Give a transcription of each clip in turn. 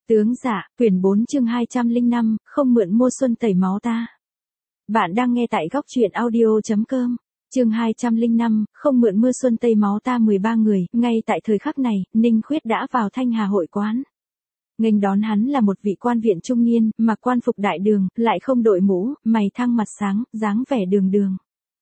Tướng dạ, quyển 4 chương 205, không mượn mua xuân tẩy máu ta. Bạn đang nghe tại góc truyện audio.com. Chương 205, không mượn mưa xuân tẩy máu ta 13 người, ngay tại thời khắc này, Ninh Khuyết đã vào Thanh Hà hội quán. Nghênh đón hắn là một vị quan viện trung niên, mặc quan phục đại đường, lại không đội mũ, mày thăng mặt sáng, dáng vẻ đường đường.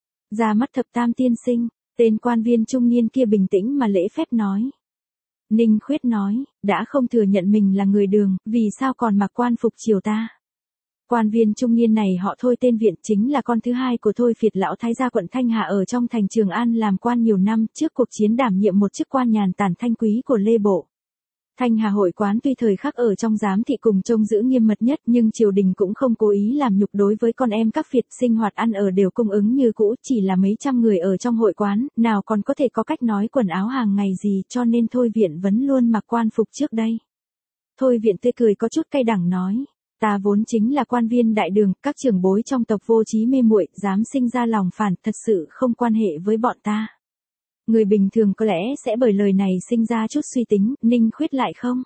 Ra mắt thập tam tiên sinh, tên quan viên trung niên kia bình tĩnh mà lễ phép nói. Ninh Khuyết nói, đã không thừa nhận mình là người đường, vì sao còn mặc quan phục triều ta. Quan viên trung niên này họ Thôi tên Viện, chính là con thứ hai của Thôi Phiệt lão thái gia quận Thanh Hà ở trong thành Trường An, làm quan nhiều năm, trước cuộc chiến đảm nhiệm một chức quan nhàn tản thanh quý của Lê Bộ. Thanh Hà hội quán tuy thời khắc ở trong giám thị cùng trông giữ nghiêm mật nhất, nhưng triều đình cũng không cố ý làm nhục đối với con em các phiệt, sinh hoạt ăn ở đều cung ứng như cũ, chỉ là mấy trăm người ở trong hội quán, nào còn có thể có cách nói quần áo hàng ngày gì, cho nên Thôi Viện vẫn luôn mặc quan phục trước đây. Thôi Viện tươi cười có chút cay đắng nói, ta vốn chính là quan viên đại đường, các trưởng bối trong tộc vô trí mê muội, dám sinh ra lòng phản, thật sự không quan hệ với bọn ta. Người bình thường có lẽ sẽ bởi lời này sinh ra chút suy tính, Ninh Khuyết lại không.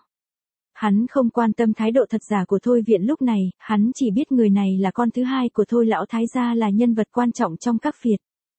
Hắn không quan tâm thái độ thật giả của Thôi Viện lúc này, hắn chỉ biết người này là con thứ hai của Thôi lão thái gia, là nhân vật quan trọng trong các phiệt.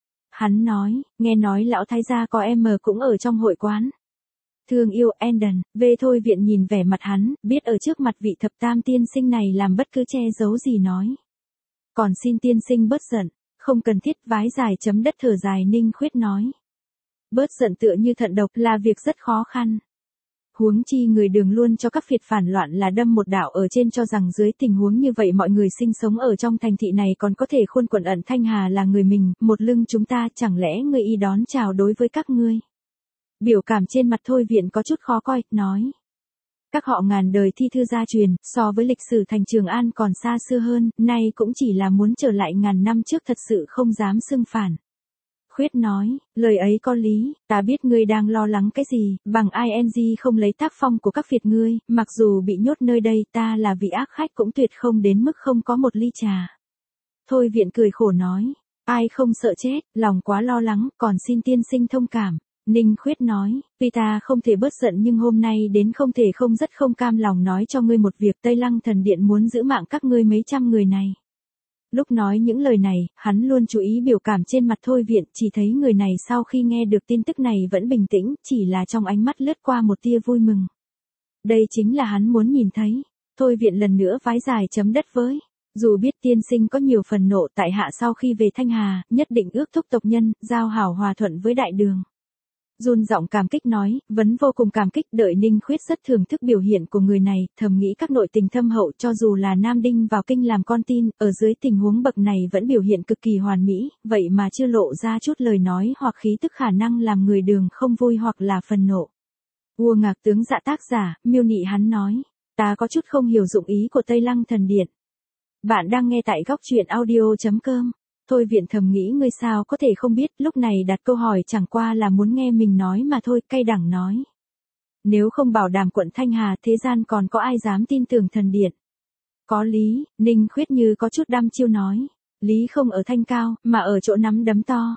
Hắn nói, nghe nói lão thái gia có em cũng ở trong hội quán. Thương yêu Enden, về Thôi Viện nhìn vẻ mặt hắn, biết ở trước mặt vị thập tam tiên sinh này làm bất cứ che giấu gì nói. Còn xin tiên sinh bớt giận, không cần thiết, vái dài chấm đất thở dài. Ninh Khuyết nói. Bớt giận tựa như thận độc là việc rất khó khăn. Huống chi người đường luôn cho các phiệt phản loạn là đâm một đạo ở trên, cho rằng dưới tình huống như vậy mọi người sinh sống ở trong thành thị này còn có thể khuôn quẩn ẩn Thanh Hà là người mình, một lưng chúng ta, chẳng lẽ ngươi y đón chào đối với các ngươi. Biểu cảm trên mặt Thôi Viện có chút khó coi, nói. Các họ ngàn đời thi thư gia truyền, so với lịch sử thành Trường An còn xa xưa hơn, nay cũng chỉ là muốn trở lại ngàn năm trước, thật sự không dám xưng phản. Khuyết nói, lời ấy có lý, ta biết ngươi đang lo lắng cái gì, bằng ing không lấy tác phong của các phiệt ngươi, mặc dù bị nhốt nơi đây, ta là vị ác khách cũng tuyệt không đến mức không có một ly trà. Thôi Viện cười khổ nói, ai không sợ chết, lòng quá lo lắng, còn xin tiên sinh thông cảm. Ninh Khuyết nói, tuy ta không thể bớt giận nhưng hôm nay đến không thể không rất không cam lòng nói cho ngươi một việc, Tây Lăng thần điện muốn giữ mạng các ngươi mấy trăm người này. Lúc nói những lời này, hắn luôn chú ý biểu cảm trên mặt Thôi Viện, chỉ thấy người này sau khi nghe được tin tức này vẫn bình tĩnh, chỉ là trong ánh mắt lướt qua một tia vui mừng. Đây chính là hắn muốn nhìn thấy. Thôi Viện lần nữa vái dài chấm đất với. Dù biết tiên sinh có nhiều phần nộ, tại hạ sau khi về Thanh Hà, nhất định ước thúc tộc nhân, giao hảo hòa thuận với đại đường. Run giọng cảm kích nói, vẫn vô cùng cảm kích. Đợi Ninh Khuyết rất thưởng thức biểu hiện của người này, thầm nghĩ các nội tình thâm hậu, cho dù là Nam Đinh vào kinh làm con tin, ở dưới tình huống bậc này vẫn biểu hiện cực kỳ hoàn mỹ, vậy mà chưa lộ ra chút lời nói hoặc khí tức khả năng làm người đường không vui hoặc là phần nộ. Vua Ngạc Tướng Dạ tác giả, miêu nị hắn nói, ta có chút không hiểu dụng ý của Tây Lăng thần điện. Bạn đang nghe tại góc truyện audio.com. Thôi Viện thầm nghĩ ngươi sao có thể không biết, lúc này đặt câu hỏi chẳng qua là muốn nghe mình nói mà thôi, cay đắng nói. Nếu không bảo đảm quận Thanh Hà, thế gian còn có ai dám tin tưởng thần điện. Có lý, Ninh Khuyết như có chút đăm chiêu nói. Lý không ở thanh cao, mà ở chỗ nắm đấm to.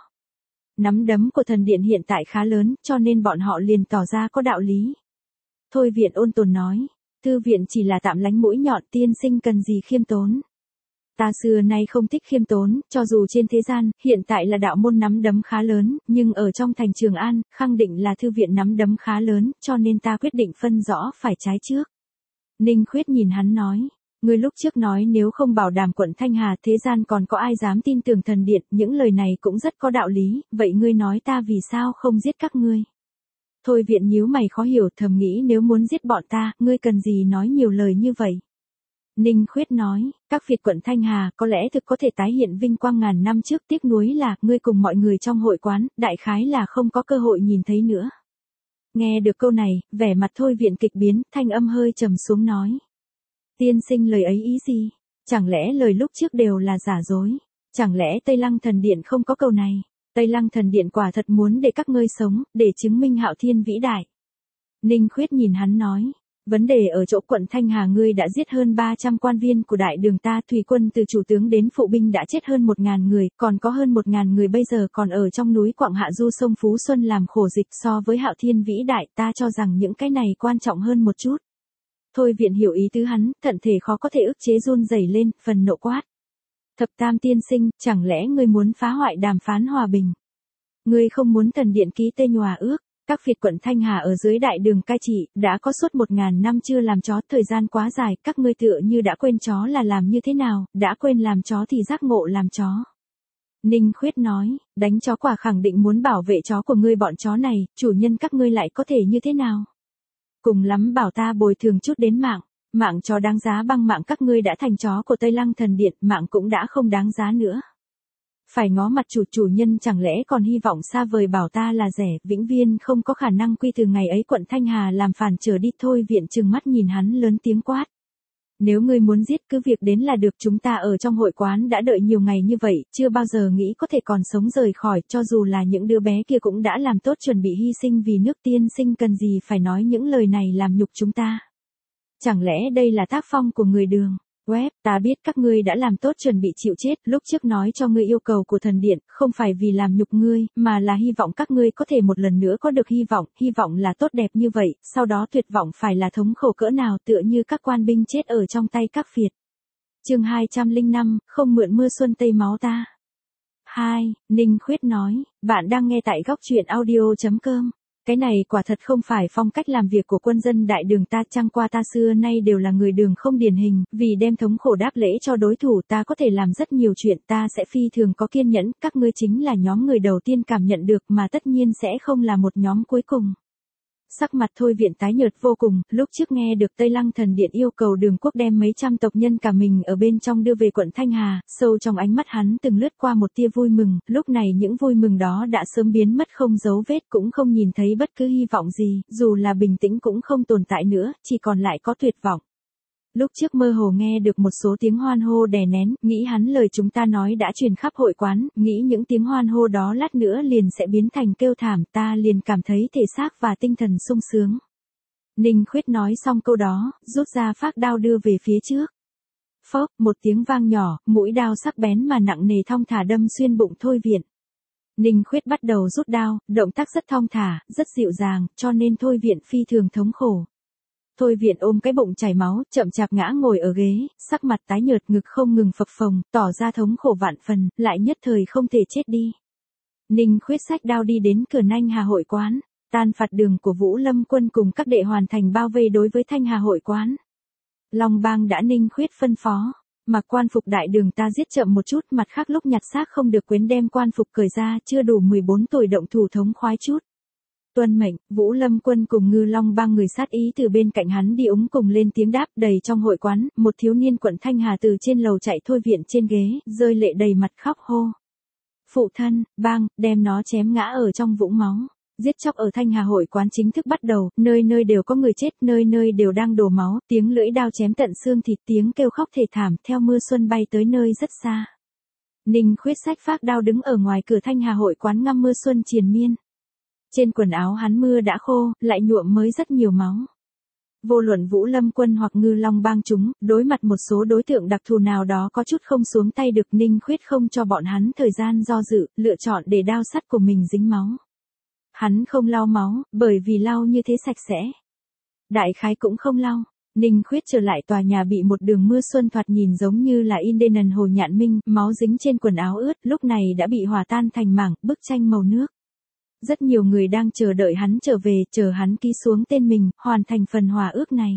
Nắm đấm của thần điện hiện tại khá lớn, cho nên bọn họ liền tỏ ra có đạo lý. Thôi Viện ôn tồn nói. Thư viện chỉ là tạm lánh mũi nhọn, tiên sinh cần gì khiêm tốn. Ta xưa nay không thích khiêm tốn, cho dù trên thế gian, hiện tại là đạo môn nắm đấm khá lớn, nhưng ở trong thành Trường An, khẳng định là thư viện nắm đấm khá lớn, cho nên ta quyết định phân rõ phải trái trước. Ninh Khuyết nhìn hắn nói, ngươi lúc trước nói nếu không bảo đảm quận Thanh Hà, thế gian còn có ai dám tin tưởng thần điện, những lời này cũng rất có đạo lý, vậy ngươi nói ta vì sao không giết các ngươi. Thôi Viện nhíu mày khó hiểu, thầm nghĩ nếu muốn giết bọn ta, ngươi cần gì nói nhiều lời như vậy. Ninh Khuyết nói, các phiệt quận Thanh Hà có lẽ thực có thể tái hiện vinh quang ngàn năm trước, tiếc nuối là ngươi cùng mọi người trong hội quán, đại khái là không có cơ hội nhìn thấy nữa. Nghe được câu này, vẻ mặt Thôi Viện kịch biến, thanh âm hơi trầm xuống nói. Tiên sinh lời ấy ý gì? Chẳng lẽ lời lúc trước đều là giả dối? Chẳng lẽ Tây Lăng thần điện không có câu này? Tây Lăng thần điện quả thật muốn để các ngươi sống, để chứng minh Hạo Thiên vĩ đại. Ninh Khuyết nhìn hắn nói. Vấn đề ở chỗ quận Thanh Hà ngươi đã giết hơn 300 quan viên của đại đường ta, thủy quân từ chủ tướng đến phụ binh đã chết hơn 1.000 người, còn có hơn 1.000 người bây giờ còn ở trong núi Quảng Hạ du sông Phú Xuân làm khổ dịch, so với Hạo Thiên vĩ đại ta cho rằng những cái này quan trọng hơn một chút. Thôi Viện hiểu ý tứ hắn, thận thể khó có thể ức chế run rẩy lên, phần nộ quát. Thập Tam tiên sinh, chẳng lẽ ngươi muốn phá hoại đàm phán hòa bình? Ngươi không muốn thần điện ký tên hòa ước? Các phiệt quận Thanh Hà ở dưới đại đường cai trị, đã có suốt 1000 năm chưa làm chó, thời gian quá dài, các ngươi tựa như đã quên chó là làm như thế nào, đã quên làm chó thì giác ngộ làm chó. Ninh Khuyết nói, đánh chó quả khẳng định muốn bảo vệ chó của ngươi, bọn chó này, chủ nhân các ngươi lại có thể như thế nào? Cùng lắm bảo ta bồi thường chút đến mạng, mạng chó đáng giá bằng mạng các ngươi đã thành chó của Tây Lăng thần điện, mạng cũng đã không đáng giá nữa. Phải ngó mặt chủ nhân chẳng lẽ còn hy vọng xa vời bảo ta là rẻ, vĩnh viên không có khả năng quy từ ngày ấy quận Thanh Hà làm phản trở đi. Thôi Viện trừng mắt nhìn hắn lớn tiếng quát. Nếu ngươi muốn giết cứ việc đến là được, chúng ta ở trong hội quán đã đợi nhiều ngày như vậy, chưa bao giờ nghĩ có thể còn sống rời khỏi, cho dù là những đứa bé kia cũng đã làm tốt chuẩn bị hy sinh vì nước, tiên sinh cần gì phải nói những lời này làm nhục chúng ta. Chẳng lẽ đây là tác phong của người Đường? Web, ta biết các ngươi đã làm tốt chuẩn bị chịu chết, lúc trước nói cho ngươi yêu cầu của thần điện, không phải vì làm nhục ngươi, mà là hy vọng các ngươi có thể một lần nữa có được hy vọng là tốt đẹp như vậy, sau đó tuyệt vọng phải là thống khổ cỡ nào, tựa như các quan binh chết ở trong tay các phiệt. Chương 205, không mượn mưa xuân tây máu ta. 2. Ninh Khuyết nói, bạn đang nghe tại góc truyện audio.com. Cái này quả thật không phải phong cách làm việc của quân dân đại đường ta, chẳng qua ta xưa nay đều là người Đường không điển hình, vì đem thống khổ đáp lễ cho đối thủ ta có thể làm rất nhiều chuyện, ta sẽ phi thường có kiên nhẫn, các ngươi chính là nhóm người đầu tiên cảm nhận được mà tất nhiên sẽ không là một nhóm cuối cùng. Sắc mặt Thôi Viện tái nhợt vô cùng, lúc trước nghe được Tây Lăng thần điện yêu cầu Đường quốc đem mấy trăm tộc nhân cả mình ở bên trong đưa về quận Thanh Hà, sâu trong ánh mắt hắn từng lướt qua một tia vui mừng, lúc này những vui mừng đó đã sớm biến mất không dấu vết, cũng không nhìn thấy bất cứ hy vọng gì, dù là bình tĩnh cũng không tồn tại nữa, chỉ còn lại có tuyệt vọng. Lúc trước mơ hồ nghe được một số tiếng hoan hô đè nén, nghĩ hắn lời chúng ta nói đã truyền khắp hội quán, nghĩ những tiếng hoan hô đó lát nữa liền sẽ biến thành kêu thảm, ta liền cảm thấy thể xác và tinh thần sung sướng. Ninh Khuyết nói xong câu đó, rút ra phác đao đưa về phía trước. Phốc, một tiếng vang nhỏ, mũi đao sắc bén mà nặng nề thong thả đâm xuyên bụng Thôi Viện. Ninh Khuyết bắt đầu rút đao, động tác rất thong thả, rất dịu dàng, cho nên Thôi Viện phi thường thống khổ. Thôi Viện ôm cái bụng chảy máu, chậm chạp ngã ngồi ở ghế, sắc mặt tái nhợt, ngực không ngừng phập phồng, tỏ ra thống khổ vạn phần, lại nhất thời không thể chết đi. Ninh Khuyết xách đao đi đến cửa Thanh Hà hội quán, tan phạt đường của Vũ Lâm quân cùng các đệ hoàn thành bao vây đối với Thanh Hà hội quán. Long Bang đã Ninh Khuyết phân phó, mặc quan phục đại đường ta giết chậm một chút, mặt khác lúc nhặt xác không được quên đem quan phục cởi ra, chưa đủ 14 tuổi động thủ thống khoái chút. Tuân mệnh, Vũ Lâm quân cùng Ngư Long Bang người sát ý từ bên cạnh hắn đi úng cùng lên tiếng đáp. Đầy trong hội quán, một thiếu niên quận Thanh Hà từ trên lầu chạy Thôi Viện trên ghế, rơi lệ đầy mặt khóc hô. Phụ thân, bang, đem nó chém ngã ở trong vũng máu. Giết chóc ở Thanh Hà hội quán chính thức bắt đầu, nơi nơi đều có người chết, nơi nơi đều đang đổ máu, tiếng lưỡi đao chém tận xương thịt, tiếng kêu khóc thê thảm, theo mưa xuân bay tới nơi rất xa. Ninh Khuyết xách phác đao đứng ở ngoài cửa Thanh Hà hội quán ngắm mưa xuân triền miên. Trên quần áo hắn mưa đã khô, lại nhuộm mới rất nhiều máu. Vô luận Vũ Lâm quân hoặc Ngư Long Bang chúng, đối mặt một số đối tượng đặc thù nào đó có chút không xuống tay được, Ninh Khuyết không cho bọn hắn thời gian do dự, lựa chọn để đao sắt của mình dính máu. Hắn không lau máu, bởi vì lau như thế sạch sẽ. Đại khái cũng không lau. Ninh Khuyết trở lại tòa nhà bị một đường mưa xuân thoạt nhìn giống như là Indenan Hồ Nhạn Minh, máu dính trên quần áo ướt, lúc này đã bị hòa tan thành mảng, bức tranh màu nước. Rất nhiều người đang chờ đợi hắn trở về, chờ hắn ký xuống tên mình, hoàn thành phần hòa ước này.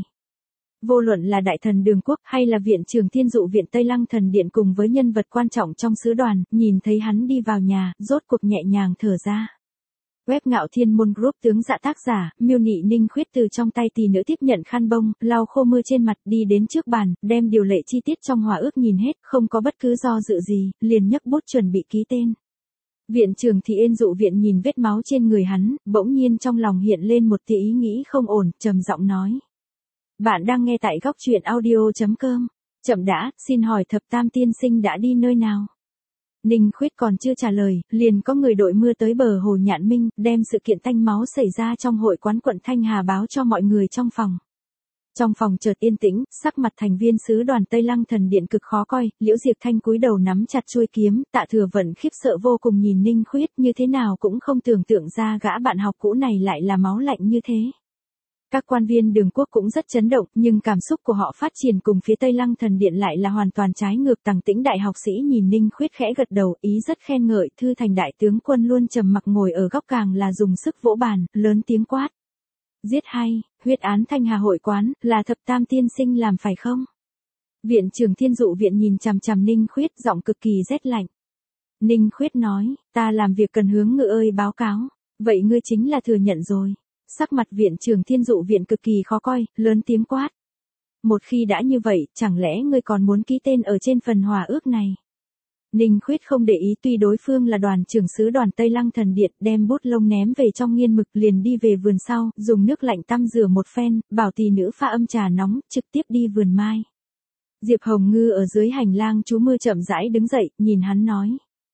Vô luận là đại thần Đường quốc hay là viện trưởng Thiên Dụ viện Tây Lăng thần điện cùng với nhân vật quan trọng trong sứ đoàn, nhìn thấy hắn đi vào nhà, rốt cuộc nhẹ nhàng thở ra. Web Ngạo Thiên Môn Group tướng dạ tác giả, miêu nị Ninh Khuyết từ trong tay tỷ nữ tiếp nhận khăn bông, lau khô mưa trên mặt, đi đến trước bàn, đem điều lệ chi tiết trong hòa ước nhìn hết, không có bất cứ do dự gì, liền nhấc bút chuẩn bị ký tên. Viện trưởng Thiên Dụ viện nhìn vết máu trên người hắn, bỗng nhiên trong lòng hiện lên một tí ý nghĩ không ổn, trầm giọng nói. Bạn đang nghe tại góc truyện audio.com. Chậm đã, xin hỏi Thập Tam tiên sinh đã đi nơi nào? Ninh Khuyết còn chưa trả lời, liền có người đội mưa tới bờ hồ Nhạn Minh, đem sự kiện tanh máu xảy ra trong hội quán quận Thanh Hà báo cho mọi người trong phòng. Trong phòng chợt yên tĩnh, sắc mặt thành viên sứ đoàn Tây Lăng thần điện cực khó coi, Liễu Diệp Thanh cúi đầu nắm chặt chuôi kiếm, Tạ Thừa Vận khiếp sợ vô cùng nhìn Ninh Khuyết, như thế nào cũng không tưởng tượng ra gã bạn học cũ này lại là máu lạnh như thế. Các quan viên đường quốc cũng rất chấn động, nhưng cảm xúc của họ phát triển cùng phía Tây Lăng Thần Điện lại là hoàn toàn trái ngược. Tằng Tĩnh đại học sĩ nhìn Ninh Khuyết khẽ gật đầu, ý rất khen ngợi. Thư Thành đại tướng quân luôn trầm mặc ngồi ở góc càng là dùng sức vỗ bàn, lớn tiếng quát. Giết hay, huyết án Thanh Hà hội quán, là Thập Tam tiên sinh làm phải không? Viện trưởng Thiên Dụ viện nhìn chằm chằm Ninh Khuyết, giọng cực kỳ rét lạnh. Ninh Khuyết nói, ta làm việc cần hướng ngự ơi báo cáo. Vậy ngươi chính là thừa nhận rồi. Sắc mặt viện trưởng Thiên Dụ viện cực kỳ khó coi, lớn tiếng quát. Một khi đã như vậy, chẳng lẽ ngươi còn muốn ký tên ở trên phần hòa ước này? Ninh Khuyết không để ý, tuy đối phương là đoàn trưởng sứ đoàn Tây Lăng Thần Điện, đem bút lông ném về trong nghiên mực, liền đi về vườn sau, dùng nước lạnh tăm rửa một phen, bảo tỷ nữ pha âm trà nóng, trực tiếp đi vườn mai. Diệp Hồng Ngư ở dưới hành lang trú mưa chậm rãi đứng dậy, nhìn hắn nói.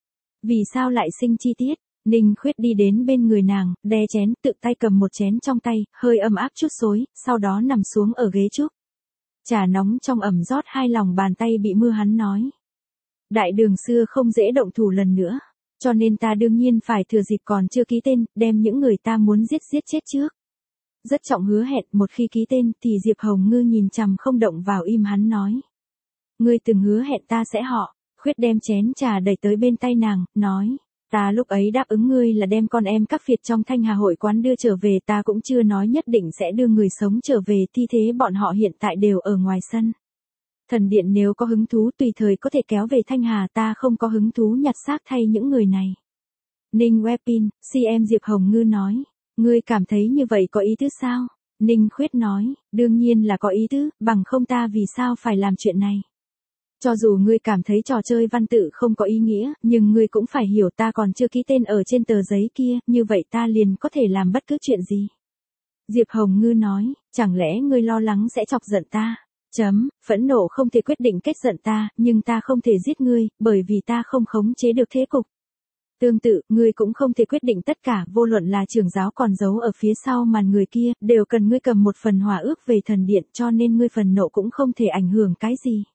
Vì sao lại sinh chi tiết? Ninh Khuyết đi đến bên người nàng, đè chén, tự tay cầm một chén trong tay, hơi ấm áp chút xối, sau đó nằm xuống ở ghế trúc. Trà nóng trong ẩm rót hai lòng bàn tay bị mưa, hắn nói. Đại đường xưa không dễ động thủ lần nữa, cho nên ta đương nhiên phải thừa dịp còn chưa ký tên, đem những người ta muốn giết chết trước. Rất trọng hứa hẹn, một khi ký tên thì Diệp Hồng Ngư nhìn chằm không động vào, im, hắn nói. Ngươi từng hứa hẹn ta sẽ họ. Khuyết đem chén trà đẩy tới bên tay nàng, nói. Ta lúc ấy đáp ứng ngươi là đem con em các phiệt trong Thanh Hà hội quán đưa trở về, ta cũng chưa nói nhất định sẽ đưa người sống trở về, thi thế bọn họ hiện tại đều ở ngoài sân. Thần điện nếu có hứng thú tùy thời có thể kéo về Thanh Hà, ta không có hứng thú nhặt xác thay những người này. Ninh Wepin, CM Diệp Hồng Ngư nói, ngươi cảm thấy như vậy có ý tứ sao? Ninh Khuyết nói, đương nhiên là có ý tứ, bằng không ta vì sao phải làm chuyện này. Cho dù ngươi cảm thấy trò chơi văn tự không có ý nghĩa, nhưng ngươi cũng phải hiểu ta còn chưa ký tên ở trên tờ giấy kia, như vậy ta liền có thể làm bất cứ chuyện gì. Diệp Hồng Ngư nói, chẳng lẽ ngươi lo lắng sẽ chọc giận ta? Phẫn nộ không thể quyết định kết giận ta, nhưng ta không thể giết ngươi, bởi vì ta không khống chế được thế cục. Tương tự, ngươi cũng không thể quyết định tất cả, vô luận là trưởng giáo còn giấu ở phía sau màn người kia, đều cần ngươi cầm một phần hòa ước về thần điện, cho nên ngươi phần nộ cũng không thể ảnh hưởng cái gì.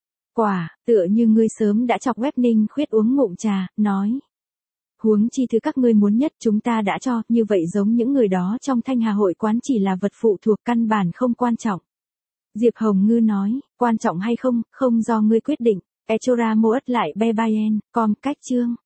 Tựa như ngươi sớm đã chọc web. Ninh Khuyết uống ngụm trà, nói. Huống chi thứ các ngươi muốn nhất chúng ta đã cho, như vậy giống những người đó trong Thanh Hà hội quán chỉ là vật phụ thuộc, căn bản không quan trọng. Diệp Hồng Ngư nói, quan trọng hay không, không do ngươi quyết định. Echora Moat lại Bebayen, cách chương.